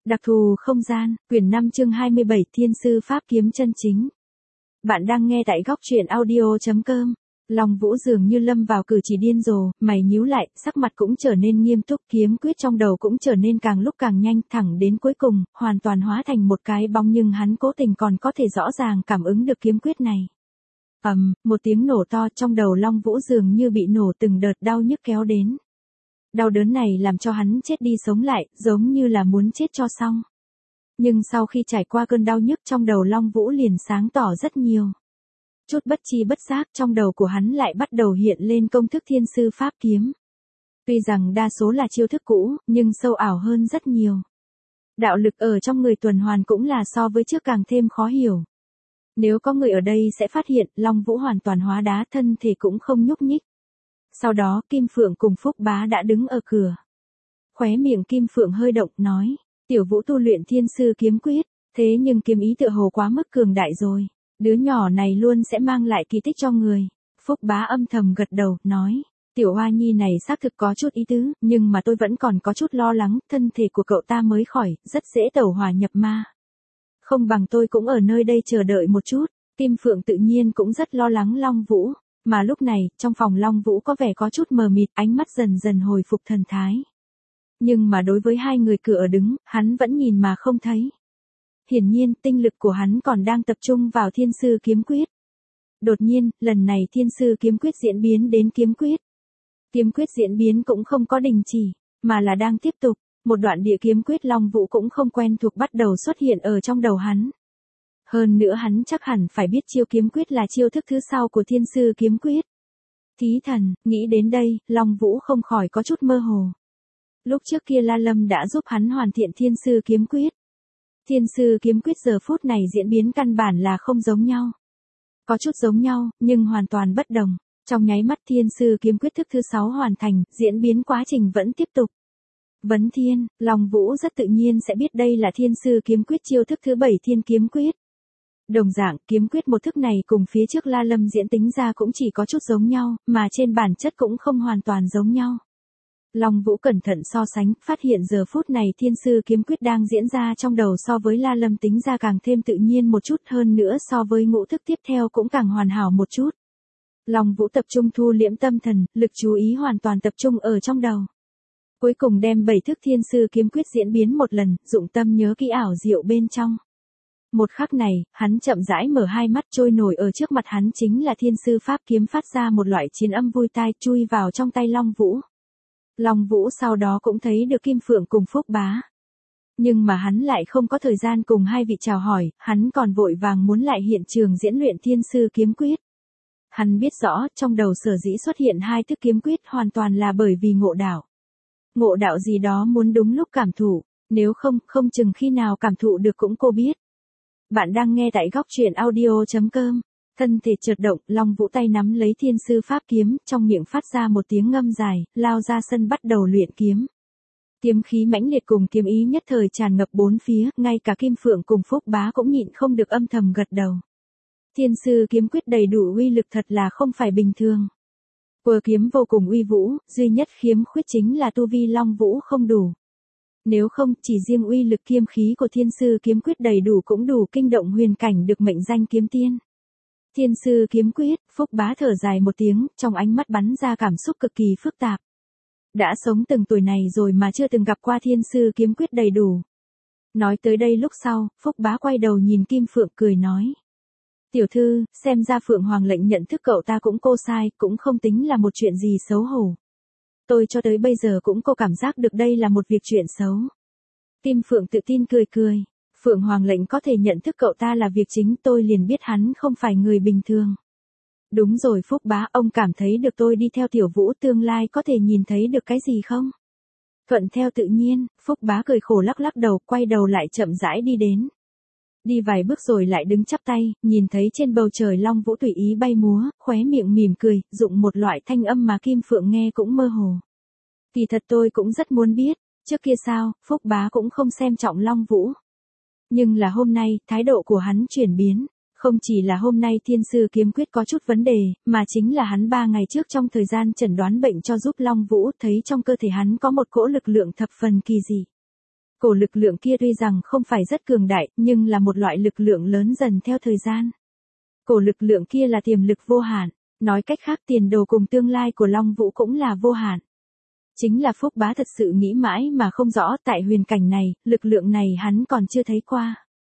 Đặc thù không gian, quyển 5 chương 27 Thiên sư pháp kiếm chân chính. Bạn đang nghe tại góc truyện audio.com. Long Vũ dường như lâm vào cử chỉ điên rồ, mày nhíu lại, sắc mặt cũng trở nên nghiêm túc, kiếm quyết trong đầu cũng trở nên càng lúc càng nhanh, thẳng đến cuối cùng, hoàn toàn hóa thành một cái bóng, nhưng hắn cố tình còn có thể rõ ràng cảm ứng được kiếm quyết này. Một tiếng nổ to, trong đầu Long Vũ dường như bị nổ, từng đợt đau nhức kéo đến. Đau đớn này làm cho hắn chết đi sống lại, giống như là muốn chết cho xong. Nhưng sau khi trải qua cơn đau nhức, trong đầu Long Vũ liền sáng tỏ rất nhiều. Chút bất chi bất giác, trong đầu của hắn lại bắt đầu hiện lên công thức thiên sư pháp kiếm. Tuy rằng đa số là chiêu thức cũ, nhưng sâu ảo hơn rất nhiều. Đạo lực ở trong người tuần hoàn cũng là so với trước càng thêm khó hiểu. Nếu có người ở đây sẽ phát hiện, Long Vũ hoàn toàn hóa đá, thân thể cũng không nhúc nhích. Sau đó, Kim Phượng cùng Phúc Bá đã đứng ở cửa. Khóe miệng Kim Phượng hơi động, nói, Tiểu Vũ tu luyện thiên sư kiếm quyết, thế nhưng kiếm ý tựa hồ quá mức cường đại rồi. Đứa nhỏ này luôn sẽ mang lại kỳ tích cho người. Phúc Bá âm thầm gật đầu, nói, Tiểu Hoa Nhi này xác thực có chút ý tứ, nhưng mà tôi vẫn còn có chút lo lắng, thân thể của cậu ta mới khỏi, rất dễ tẩu hỏa nhập ma. Không bằng tôi cũng ở nơi đây chờ đợi một chút. Kim Phượng tự nhiên cũng rất lo lắng Long Vũ. Mà lúc này, trong phòng Long Vũ có vẻ có chút mờ mịt, ánh mắt dần dần hồi phục thần thái. Nhưng mà đối với hai người cửa ở đứng, hắn vẫn nhìn mà không thấy. Hiển nhiên, tinh lực của hắn còn đang tập trung vào thiên sư kiếm quyết. Đột nhiên, lần này thiên sư kiếm quyết diễn biến đến kiếm quyết. Kiếm quyết diễn biến cũng không có đình chỉ, mà là đang tiếp tục. Một đoạn địa kiếm quyết Long Vũ cũng không quen thuộc bắt đầu xuất hiện ở trong đầu hắn. Hơn nữa hắn chắc hẳn phải biết chiêu kiếm quyết là chiêu thức thứ sau của thiên sư kiếm quyết. Thí thần, nghĩ đến đây, Long Vũ không khỏi có chút mơ hồ. Lúc trước kia La Lâm đã giúp hắn hoàn thiện thiên sư kiếm quyết. Thiên sư kiếm quyết giờ phút này diễn biến căn bản là không giống nhau. Có chút giống nhau, nhưng hoàn toàn bất đồng. Trong nháy mắt thiên sư kiếm quyết thức thứ 6 hoàn thành, diễn biến quá trình vẫn tiếp tục. Vấn thiên, Long Vũ rất tự nhiên sẽ biết đây là thiên sư kiếm quyết chiêu thức thứ 7 thiên kiếm quyết. Đồng dạng, kiếm quyết một thức này cùng phía trước La Lâm diễn tính ra cũng chỉ có chút giống nhau, mà trên bản chất cũng không hoàn toàn giống nhau. Long Vũ cẩn thận so sánh, phát hiện giờ phút này thiên sư kiếm quyết đang diễn ra trong đầu so với La Lâm tính ra càng thêm tự nhiên một chút, hơn nữa so với ngũ thức tiếp theo cũng càng hoàn hảo một chút. Long Vũ tập trung thu liễm tâm thần, lực chú ý hoàn toàn tập trung ở trong đầu. Cuối cùng đem 7 thức thiên sư kiếm quyết diễn biến một lần, dụng tâm nhớ kỹ ảo diệu bên trong. Một khắc này, hắn chậm rãi mở hai mắt, trôi nổi ở trước mặt hắn chính là thiên sư pháp kiếm, phát ra một loại chiến âm vui tai, chui vào trong tay Long Vũ. Long Vũ sau đó cũng thấy được Kim Phượng cùng Phúc Bá. Nhưng mà hắn lại không có thời gian cùng hai vị chào hỏi, hắn còn vội vàng muốn lại hiện trường diễn luyện thiên sư kiếm quyết. Hắn biết rõ, trong đầu sở dĩ xuất hiện hai thức kiếm quyết hoàn toàn là bởi vì ngộ đạo. Ngộ đạo gì đó muốn đúng lúc cảm thụ, nếu không, không chừng khi nào cảm thụ được cũng cô biết. Bạn đang nghe tại góc truyện audio.com. Thân thể chợt động, Long Vũ tay nắm lấy thiên sư pháp kiếm, trong miệng phát ra một tiếng ngâm dài, lao ra sân bắt đầu luyện kiếm. Kiếm khí mãnh liệt cùng kiếm ý nhất thời tràn ngập bốn phía, ngay cả Kim Phượng cùng Phúc Bá cũng nhịn không được âm thầm gật đầu. Thiên sư kiếm quyết đầy đủ uy lực thật là không phải bình thường. Quơ kiếm vô cùng uy vũ, duy nhất khiếm khuyết chính là tu vi Long Vũ không đủ. Nếu không, chỉ riêng uy lực kiếm khí của thiên sư kiếm quyết đầy đủ cũng đủ kinh động huyền cảnh được mệnh danh kiếm tiên. Thiên sư kiếm quyết, Phúc Bá thở dài một tiếng, trong ánh mắt bắn ra cảm xúc cực kỳ phức tạp. Đã sống từng tuổi này rồi mà chưa từng gặp qua thiên sư kiếm quyết đầy đủ. Nói tới đây lúc sau, Phúc Bá quay đầu nhìn Kim Phượng cười nói. Tiểu thư, xem ra Phượng Hoàng lệnh nhận thức cậu ta cũng cô sai, cũng không tính là một chuyện gì xấu hổ. Tôi cho tới bây giờ cũng có cảm giác được đây là một việc chuyện xấu. Kim Phượng tự tin cười cười. Phượng Hoàng lệnh có thể nhận thức cậu ta là việc chính, tôi liền biết hắn không phải người bình thường. Đúng rồi Phúc Bá, ông cảm thấy được tôi đi theo Tiểu Vũ tương lai có thể nhìn thấy được cái gì không? Thuận theo tự nhiên, Phúc Bá cười khổ lắc lắc đầu, quay đầu lại chậm rãi đi đến. Đi vài bước rồi lại đứng chắp tay, nhìn thấy trên bầu trời Long Vũ tùy ý bay múa, khóe miệng mỉm cười, dụng một loại thanh âm mà Kim Phượng nghe cũng mơ hồ. Kỳ thật tôi cũng rất muốn biết, trước kia sao, Phúc Bá cũng không xem trọng Long Vũ. Nhưng là hôm nay, thái độ của hắn chuyển biến. Không chỉ là hôm nay thiên sư kiếm quyết có chút vấn đề, mà chính là hắn 3 ngày trước trong thời gian chẩn đoán bệnh cho giúp Long Vũ thấy trong cơ thể hắn có một cỗ lực lượng thập phần kỳ dị. Cổ lực lượng kia tuy rằng không phải rất cường đại, nhưng là một loại lực lượng lớn dần theo thời gian. Cổ lực lượng kia là tiềm lực vô hạn, nói cách khác tiền đồ cùng tương lai của Long Vũ cũng là vô hạn. Chính là Phúc Bá thật sự nghĩ mãi mà không rõ, tại huyền cảnh này, lực lượng này hắn còn chưa thấy qua.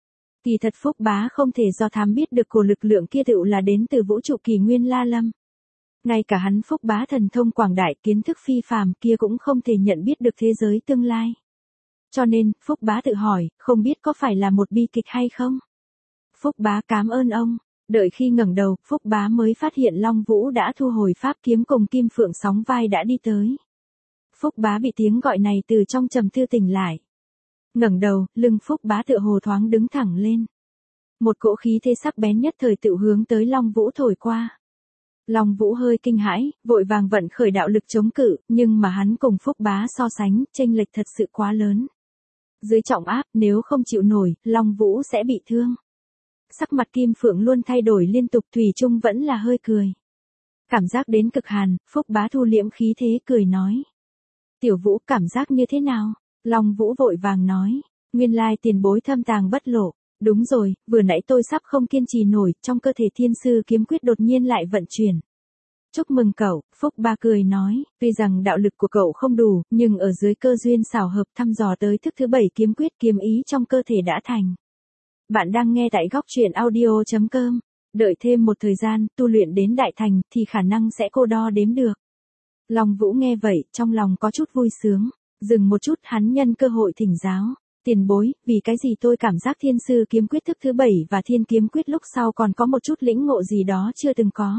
Kỳ thật Phúc Bá không thể do thám biết được cổ lực lượng kia tựu là đến từ vũ trụ kỷ nguyên La Lâm. Ngay cả hắn Phúc Bá thần thông quảng đại, kiến thức phi phàm kia cũng không thể nhận biết được thế giới tương lai. Cho nên, Phúc Bá tự hỏi, không biết có phải là một bi kịch hay không? Phúc Bá cảm ơn ông. Đợi khi ngẩng đầu, Phúc Bá mới phát hiện Long Vũ đã thu hồi pháp kiếm cùng Kim Phượng sóng vai đã đi tới. Phúc Bá bị tiếng gọi này từ trong trầm tư tỉnh lại. Ngẩng đầu, lưng Phúc Bá tựa hồ thoáng đứng thẳng lên. Một cỗ khí thế sắc bén nhất thời tự hướng tới Long Vũ thổi qua. Long Vũ hơi kinh hãi, vội vàng vận khởi đạo lực chống cự, nhưng mà hắn cùng Phúc Bá so sánh, chênh lệch thật sự quá lớn. Dưới trọng áp, nếu không chịu nổi, Long Vũ sẽ bị thương. Sắc mặt Kim Phượng luôn thay đổi liên tục, thủy chung vẫn là hơi cười. Cảm giác đến cực hàn, Phúc Bá thu liễm khí thế cười nói. Tiểu Vũ cảm giác như thế nào? Long Vũ vội vàng nói. Nguyên lai tiền bối thâm tàng bất lộ. Đúng rồi, vừa nãy tôi sắp không kiên trì nổi, trong cơ thể thiên sư kiếm quyết đột nhiên lại vận chuyển. Chúc mừng cậu, Phúc Bá cười nói, tuy rằng đạo lực của cậu không đủ, nhưng ở dưới cơ duyên xảo hợp thăm dò tới thức thứ 7 kiếm quyết kiếm ý trong cơ thể đã thành. Bạn đang nghe tại góc truyện audio.com. Đợi thêm một thời gian, tu luyện đến đại thành, thì khả năng sẽ cô đo đếm được. Long Vũ nghe vậy, trong lòng có chút vui sướng. Dừng một chút, hắn nhân cơ hội thỉnh giáo. Tiền bối, vì cái gì tôi cảm giác thiên sư kiếm quyết thức thứ 7 và thiên kiếm quyết lúc sau còn có một chút lĩnh ngộ gì đó chưa từng có.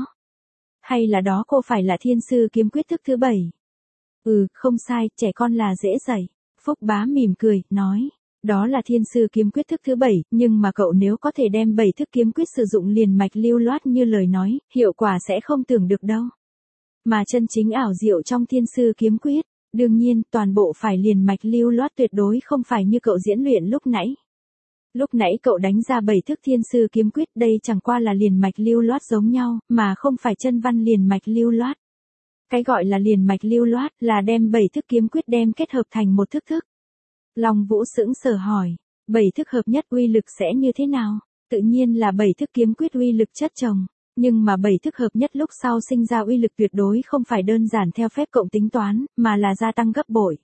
Hay là đó cô phải là thiên sư kiếm quyết thức thứ 7? Không sai, trẻ con là dễ dạy. Phúc Bá mỉm cười, nói. Đó là thiên sư kiếm quyết thức thứ 7, nhưng mà cậu nếu có thể đem 7 thức kiếm quyết sử dụng liền mạch lưu loát như lời nói, hiệu quả sẽ không tưởng được đâu. Mà chân chính ảo diệu trong thiên sư kiếm quyết, đương nhiên, toàn bộ phải liền mạch lưu loát, tuyệt đối không phải như cậu diễn luyện lúc nãy. Lúc nãy cậu đánh ra 7 thức thiên sư kiếm quyết, đây chẳng qua là liền mạch lưu loát giống nhau, mà không phải chân văn liền mạch lưu loát. Cái gọi là liền mạch lưu loát là đem 7 thức kiếm quyết đem kết hợp thành một thức thức. Long Vũ sững sờ hỏi, 7 thức hợp nhất uy lực sẽ như thế nào? Tự nhiên là 7 thức kiếm quyết uy lực chất chồng, nhưng mà 7 thức hợp nhất lúc sau sinh ra uy lực tuyệt đối không phải đơn giản theo phép cộng tính toán, mà là gia tăng gấp bội.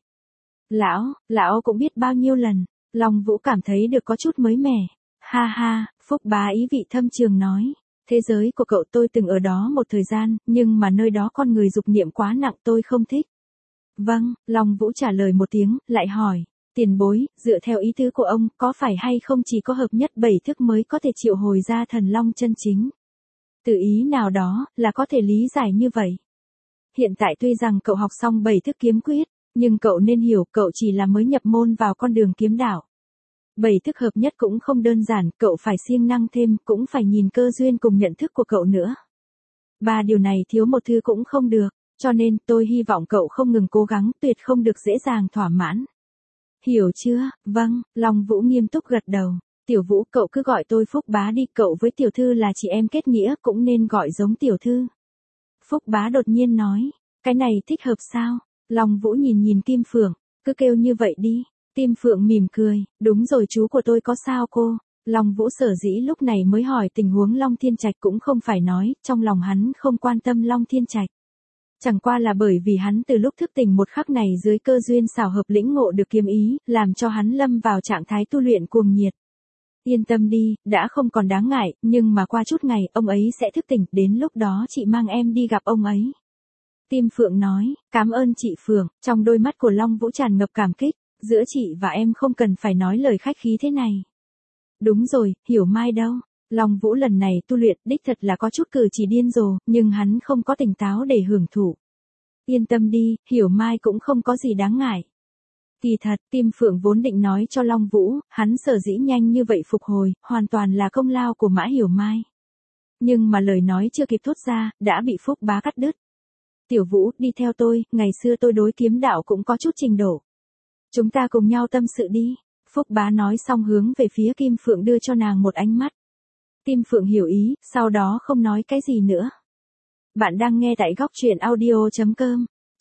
Lão cũng biết bao nhiêu lần. Long Vũ cảm thấy được có chút mới mẻ. Ha ha, Phúc Bá ý vị thâm trường nói. Thế giới của cậu tôi từng ở đó một thời gian, nhưng mà nơi đó con người dục niệm quá nặng, tôi không thích. Vâng, Long Vũ trả lời một tiếng, lại hỏi. Tiền bối, dựa theo ý tứ của ông, có phải hay không chỉ có hợp nhất 7 thức mới có thể triệu hồi ra thần long chân chính? Từ ý nào đó, là có thể lý giải như vậy. Hiện tại tuy rằng cậu học xong 7 thức kiếm quyết, nhưng cậu nên hiểu cậu chỉ là mới nhập môn vào con đường kiếm đạo. 7 thức hợp nhất cũng không đơn giản, cậu phải siêng năng thêm, cũng phải nhìn cơ duyên cùng nhận thức của cậu nữa. 3 điều này thiếu một thứ cũng không được, cho nên tôi hy vọng cậu không ngừng cố gắng, tuyệt không được dễ dàng thỏa mãn. Hiểu chưa? Vâng, Long Vũ nghiêm túc gật đầu. Tiểu Vũ, cậu cứ gọi tôi Phúc Bá đi, cậu với tiểu thư là chị em kết nghĩa, cũng nên gọi giống tiểu thư. Phúc Bá đột nhiên nói, cái này thích hợp sao? Long Vũ nhìn Kim Phượng, cứ kêu như vậy đi. Kim Phượng mỉm cười, đúng rồi, chú của tôi có sao cô? Long Vũ sở dĩ lúc này mới hỏi tình huống Long Thiên Trạch, cũng không phải nói, trong lòng hắn không quan tâm Long Thiên Trạch. Chẳng qua là bởi vì hắn từ lúc thức tỉnh một khắc này dưới cơ duyên xảo hợp lĩnh ngộ được kiếm ý, làm cho hắn lâm vào trạng thái tu luyện cuồng nhiệt. Yên tâm đi, đã không còn đáng ngại, nhưng mà qua chút ngày, ông ấy sẽ thức tỉnh, đến lúc đó chị mang em đi gặp ông ấy. Kim Phượng nói, cảm ơn chị Phượng, trong đôi mắt của Long Vũ tràn ngập cảm kích, giữa chị và em không cần phải nói lời khách khí thế này. Đúng rồi, Hiểu Mai đâu? Long Vũ lần này tu luyện đích thật là có chút cử chỉ điên rồ, nhưng hắn không có tỉnh táo để hưởng thụ. Yên tâm đi, Hiểu Mai cũng không có gì đáng ngại. Kỳ thật, Kim Phượng vốn định nói cho Long Vũ, hắn sở dĩ nhanh như vậy phục hồi, hoàn toàn là công lao của Mã Hiểu Mai. Nhưng mà lời nói chưa kịp thốt ra, đã bị Phúc Bá cắt đứt. Tiểu Vũ, đi theo tôi, ngày xưa tôi đối kiếm đạo cũng có chút trình độ. Chúng ta cùng nhau tâm sự đi. Phúc Bá nói xong hướng về phía Kim Phượng đưa cho nàng một ánh mắt. Kim Phượng hiểu ý, sau đó không nói cái gì nữa. Bạn đang nghe tại góc truyện audio.com.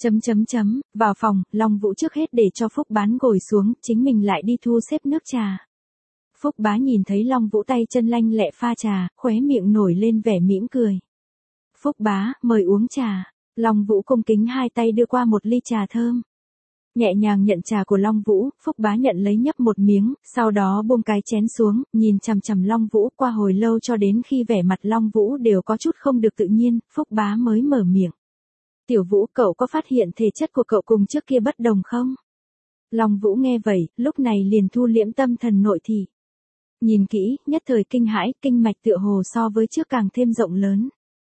Vào phòng, Long Vũ trước hết để cho Phúc Bán ngồi xuống, chính mình lại đi thu xếp nước trà. Phúc Bá nhìn thấy Long Vũ tay chân lanh lẹ pha trà, khóe miệng nổi lên vẻ mỉm cười. Phúc Bá, mời uống trà. Long Vũ cung kính hai tay đưa qua một ly trà thơm. Nhẹ nhàng nhận trà của Long Vũ, Phúc Bá nhận lấy nhấp một miếng, sau đó buông cái chén xuống, nhìn chằm chằm Long Vũ qua hồi lâu cho đến khi vẻ mặt Long Vũ đều có chút không được tự nhiên, Phúc Bá mới mở miệng. Tiểu Vũ, cậu có phát hiện thể chất của cậu cùng trước kia bất đồng không? Long Vũ nghe vậy, lúc này liền thu liễm tâm thần nội thị. Nhìn kỹ, nhất thời kinh hãi, kinh mạch tựa hồ so với trước càng thêm rộng lớn.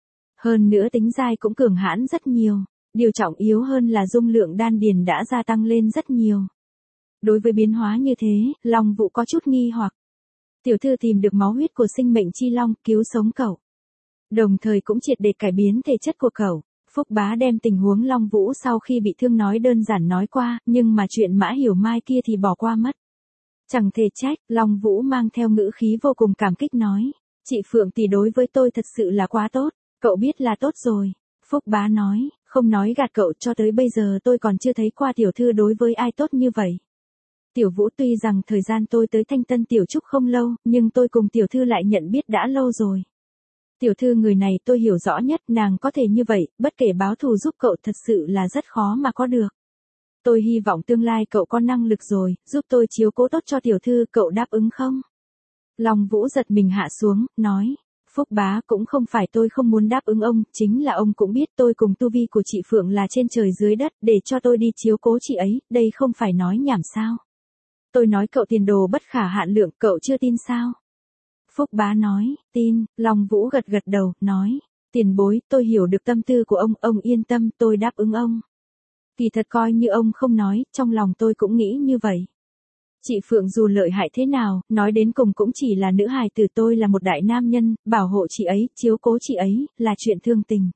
Hơn nữa tính dai cũng cường hãn rất nhiều. Điều trọng yếu hơn là dung lượng đan điền đã gia tăng lên rất nhiều. Đối với biến hóa như thế, Long Vũ có chút nghi hoặc. Tiểu thư tìm được máu huyết của sinh mệnh chi long cứu sống cậu. Đồng thời cũng triệt để cải biến thể chất của cậu. Phúc Bá đem tình huống Long Vũ sau khi bị thương nói đơn giản nói qua, nhưng mà chuyện Mã Hiểu Mai kia thì bỏ qua mất. Chẳng thể trách, Long Vũ mang theo ngữ khí vô cùng cảm kích nói. Chị Phượng tỷ đối với tôi thật sự là quá tốt, cậu biết là tốt rồi. Phúc Bá nói, không nói gạt cậu, cho tới bây giờ tôi còn chưa thấy qua tiểu thư đối với ai tốt như vậy. Tiểu Vũ, tuy rằng thời gian tôi tới Thanh Tân Tiểu Trúc không lâu, nhưng tôi cùng tiểu thư lại nhận biết đã lâu rồi. Tiểu thư người này tôi hiểu rõ nhất, nàng có thể như vậy, bất kể báo thù giúp cậu thật sự là rất khó mà có được. Tôi hy vọng tương lai cậu có năng lực rồi, giúp tôi chiếu cố tốt cho tiểu thư, cậu đáp ứng không? Long Vũ giật mình hạ xuống, nói. Phúc Bá, cũng không phải tôi không muốn đáp ứng ông, chính là ông cũng biết tôi cùng tu vi của chị Phượng là trên trời dưới đất, để cho tôi đi chiếu cố chị ấy, đây không phải nói nhảm sao. Tôi nói cậu tiền đồ bất khả hạn lượng, cậu chưa tin sao? Phúc Bá nói, tin. Long Vũ gật gật đầu, nói, tiền bối, tôi hiểu được tâm tư của ông yên tâm, tôi đáp ứng ông. Kỳ thật coi như ông không nói, trong lòng tôi cũng nghĩ như vậy. Chị Phượng dù lợi hại thế nào, nói đến cùng cũng chỉ là nữ hài tử, tôi là một đại nam nhân, bảo hộ chị ấy, chiếu cố chị ấy, là chuyện thương tình.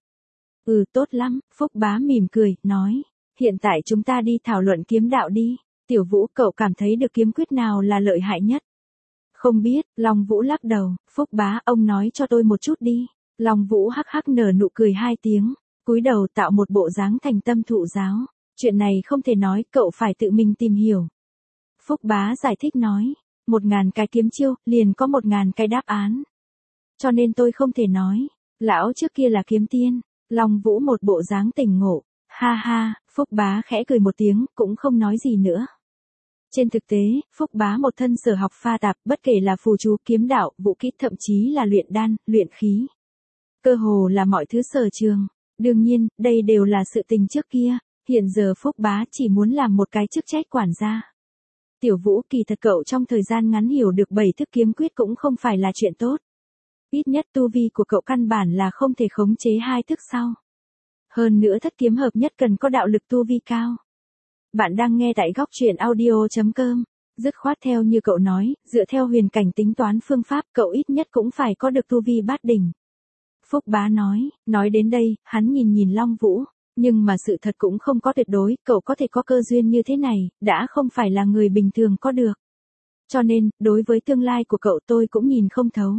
Tốt lắm, Phúc Bá mỉm cười, nói, hiện tại chúng ta đi thảo luận kiếm đạo đi. Tiểu Vũ, cậu cảm thấy được kiếm quyết nào là lợi hại nhất? Không biết, Long Vũ lắc đầu. Phúc Bá, ông nói cho tôi một chút đi. Long Vũ hắc hắc nở nụ cười hai tiếng, cúi đầu tạo một bộ dáng thành tâm thụ giáo. Chuyện này không thể nói, cậu phải tự mình tìm hiểu. Phúc Bá giải thích nói, 1000 cái kiếm chiêu, liền có 1000 cái đáp án. Cho nên tôi không thể nói, lão trước kia là kiếm tiên. Long Vũ một bộ dáng tỉnh ngộ, ha ha, Phúc Bá khẽ cười một tiếng, cũng không nói gì nữa. Trên thực tế, Phúc Bá một thân sở học pha tạp, bất kể là phù chú, kiếm đạo, vũ kỹ, thậm chí là luyện đan, luyện khí. Cơ hồ là mọi thứ sở trường. Đương nhiên, đây đều là sự tình trước kia, hiện giờ Phúc Bá chỉ muốn làm một cái chức trách quản gia. Tiểu Vũ, kỳ thật cậu trong thời gian ngắn hiểu được 7 thức kiếm quyết cũng không phải là chuyện tốt. Ít nhất tu vi của cậu căn bản là không thể khống chế 2 thức sau. Hơn nữa thất kiếm hợp nhất cần có đạo lực tu vi cao. Bạn đang nghe tại góc truyện audio.com. Dứt khoát theo như cậu nói, dựa theo huyền cảnh tính toán phương pháp, cậu ít nhất cũng phải có được tu vi bát đỉnh. Phúc Bá nói đến đây, hắn nhìn Long Vũ. Nhưng mà sự thật cũng không có tuyệt đối, cậu có thể có cơ duyên như thế này, đã không phải là người bình thường có được. Cho nên, đối với tương lai của cậu tôi cũng nhìn không thấu.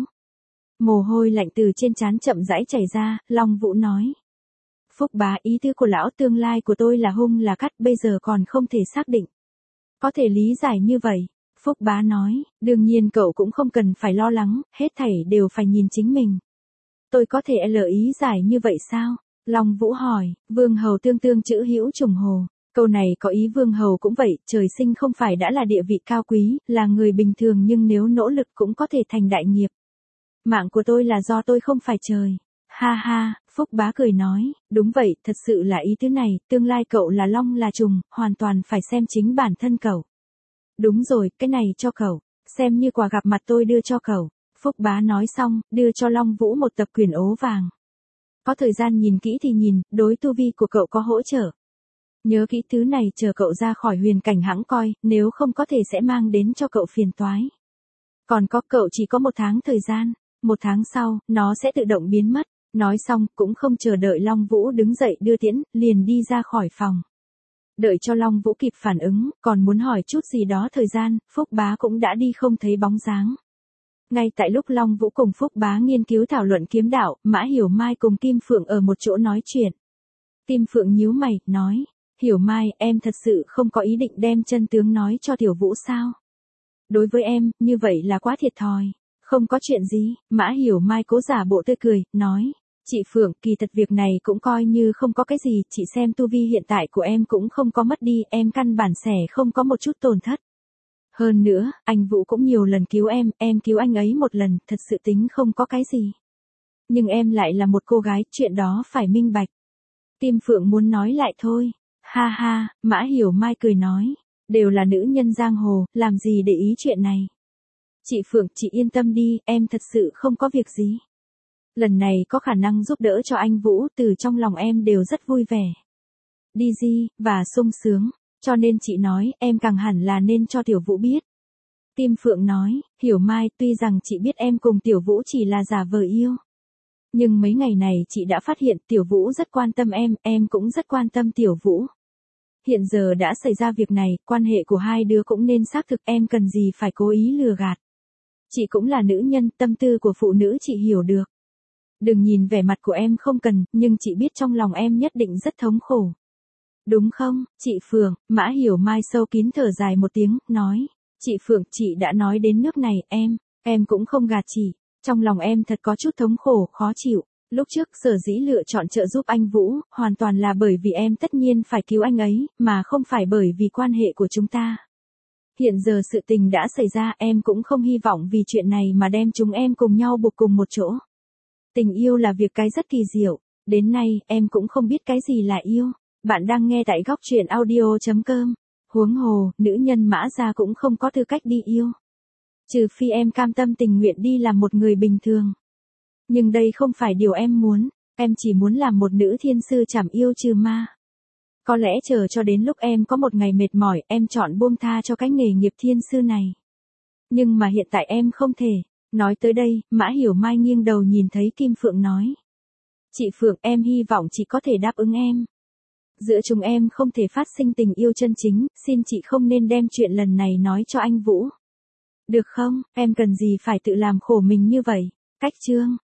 Mồ hôi lạnh từ trên trán chậm rãi chảy ra, Long Vũ nói. Phúc Bá, ý tứ của lão, tương lai của tôi là hung là cắt, bây giờ còn không thể xác định. Có thể lý giải như vậy. Phúc Bá nói, đương nhiên cậu cũng không cần phải lo lắng, hết thảy đều phải nhìn chính mình. Tôi có thể ý giải như vậy sao? Long Vũ hỏi, vương hầu tương tương chữ hữu trùng hồ. Câu này có ý vương hầu cũng vậy, trời sinh không phải đã là địa vị cao quý, là người bình thường nhưng nếu nỗ lực cũng có thể thành đại nghiệp. Mạng của tôi là do tôi không phải trời. Ha ha, Phúc Bá cười nói, đúng vậy, thật sự là ý tứ này, tương lai cậu là long là trùng, hoàn toàn phải xem chính bản thân cậu. Đúng rồi, cái này cho cậu, xem như quà gặp mặt tôi đưa cho cậu. Phúc Bá nói xong, đưa cho Long Vũ một tập quyển ố vàng. Có thời gian nhìn kỹ thì nhìn, đối tu vi của cậu có hỗ trợ. Nhớ kỹ thứ này chờ cậu ra khỏi huyền cảnh hãng coi, nếu không có thể sẽ mang đến cho cậu phiền toái. Còn có cậu chỉ có 1 tháng thời gian, 1 tháng sau, nó sẽ tự động biến mất. Nói xong, cũng không chờ đợi Long Vũ đứng dậy đưa tiễn, liền đi ra khỏi phòng. Đợi cho Long Vũ kịp phản ứng, còn muốn hỏi chút gì đó thời gian, Phúc Bá cũng đã đi không thấy bóng dáng. Ngay tại lúc Long Vũ cùng Phúc Bá nghiên cứu thảo luận kiếm đạo, Mã Hiểu Mai cùng Kim Phượng ở một chỗ nói chuyện. Kim Phượng nhíu mày, nói, Hiểu Mai, em thật sự không có ý định đem chân tướng nói cho Tiểu Vũ sao? Đối với em, như vậy là quá thiệt thòi. Không có chuyện gì, Mã Hiểu Mai cố giả bộ tươi cười, nói, chị Phượng, kỳ thật việc này cũng coi như không có cái gì, chị xem tu vi hiện tại của em cũng không có mất đi, em căn bản sẽ không có một chút tổn thất. Hơn nữa, anh Vũ cũng nhiều lần cứu em cứu anh ấy một lần, thật sự tính không có cái gì. Nhưng em lại là một cô gái, chuyện đó phải minh bạch. Kim Phượng muốn nói lại thôi. Ha ha, Mã Hiểu Mai cười nói, đều là nữ nhân giang hồ, làm gì để ý chuyện này. Chị Phượng, chị yên tâm đi, em thật sự không có việc gì. Lần này có khả năng giúp đỡ cho anh Vũ, từ trong lòng em đều rất vui vẻ. Đi di, và sung sướng, cho nên chị nói, em càng hẳn là nên cho Tiểu Vũ biết. Kim Phượng nói, Hiểu Mai, tuy rằng chị biết em cùng Tiểu Vũ chỉ là giả vờ yêu. Nhưng mấy ngày này chị đã phát hiện Tiểu Vũ rất quan tâm em cũng rất quan tâm Tiểu Vũ. Hiện giờ đã xảy ra việc này, quan hệ của hai đứa cũng nên xác thực, em cần gì phải cố ý lừa gạt. Chị cũng là nữ nhân, tâm tư của phụ nữ chị hiểu được. Đừng nhìn vẻ mặt của em không cần, nhưng chị biết trong lòng em nhất định rất thống khổ. Đúng không, chị Phượng? Mã Hiểu Mai sâu kín thở dài một tiếng, nói, chị Phượng, chị đã nói đến nước này, em cũng không gạt chị. Trong lòng em thật có chút thống khổ, khó chịu. Lúc trước sở dĩ lựa chọn trợ giúp anh Vũ, hoàn toàn là bởi vì em tất nhiên phải cứu anh ấy, mà không phải bởi vì quan hệ của chúng ta. Hiện giờ sự tình đã xảy ra, em cũng không hy vọng vì chuyện này mà đem chúng em cùng nhau buộc cùng một chỗ. Tình yêu là việc cái rất kỳ diệu, đến nay em cũng không biết cái gì là yêu. Bạn đang nghe tại góc truyện audio.com. Huống hồ, nữ nhân Mã gia cũng không có tư cách đi yêu. Trừ phi em cam tâm tình nguyện đi làm một người bình thường. Nhưng đây không phải điều em muốn, em chỉ muốn làm một nữ thiên sư trảm yêu trừ ma. Có lẽ chờ cho đến lúc em có một ngày mệt mỏi, em chọn buông tha cho cái nghề nghiệp thiên sư này. Nhưng mà hiện tại em không thể. Nói tới đây, Mã Hiểu Mai nghiêng đầu nhìn thấy Kim Phượng nói. Chị Phượng, em hy vọng chị có thể đáp ứng em. Giữa chúng em không thể phát sinh tình yêu chân chính, xin chị không nên đem chuyện lần này nói cho anh Vũ. Được không, em cần gì phải tự làm khổ mình như vậy. Cách chương.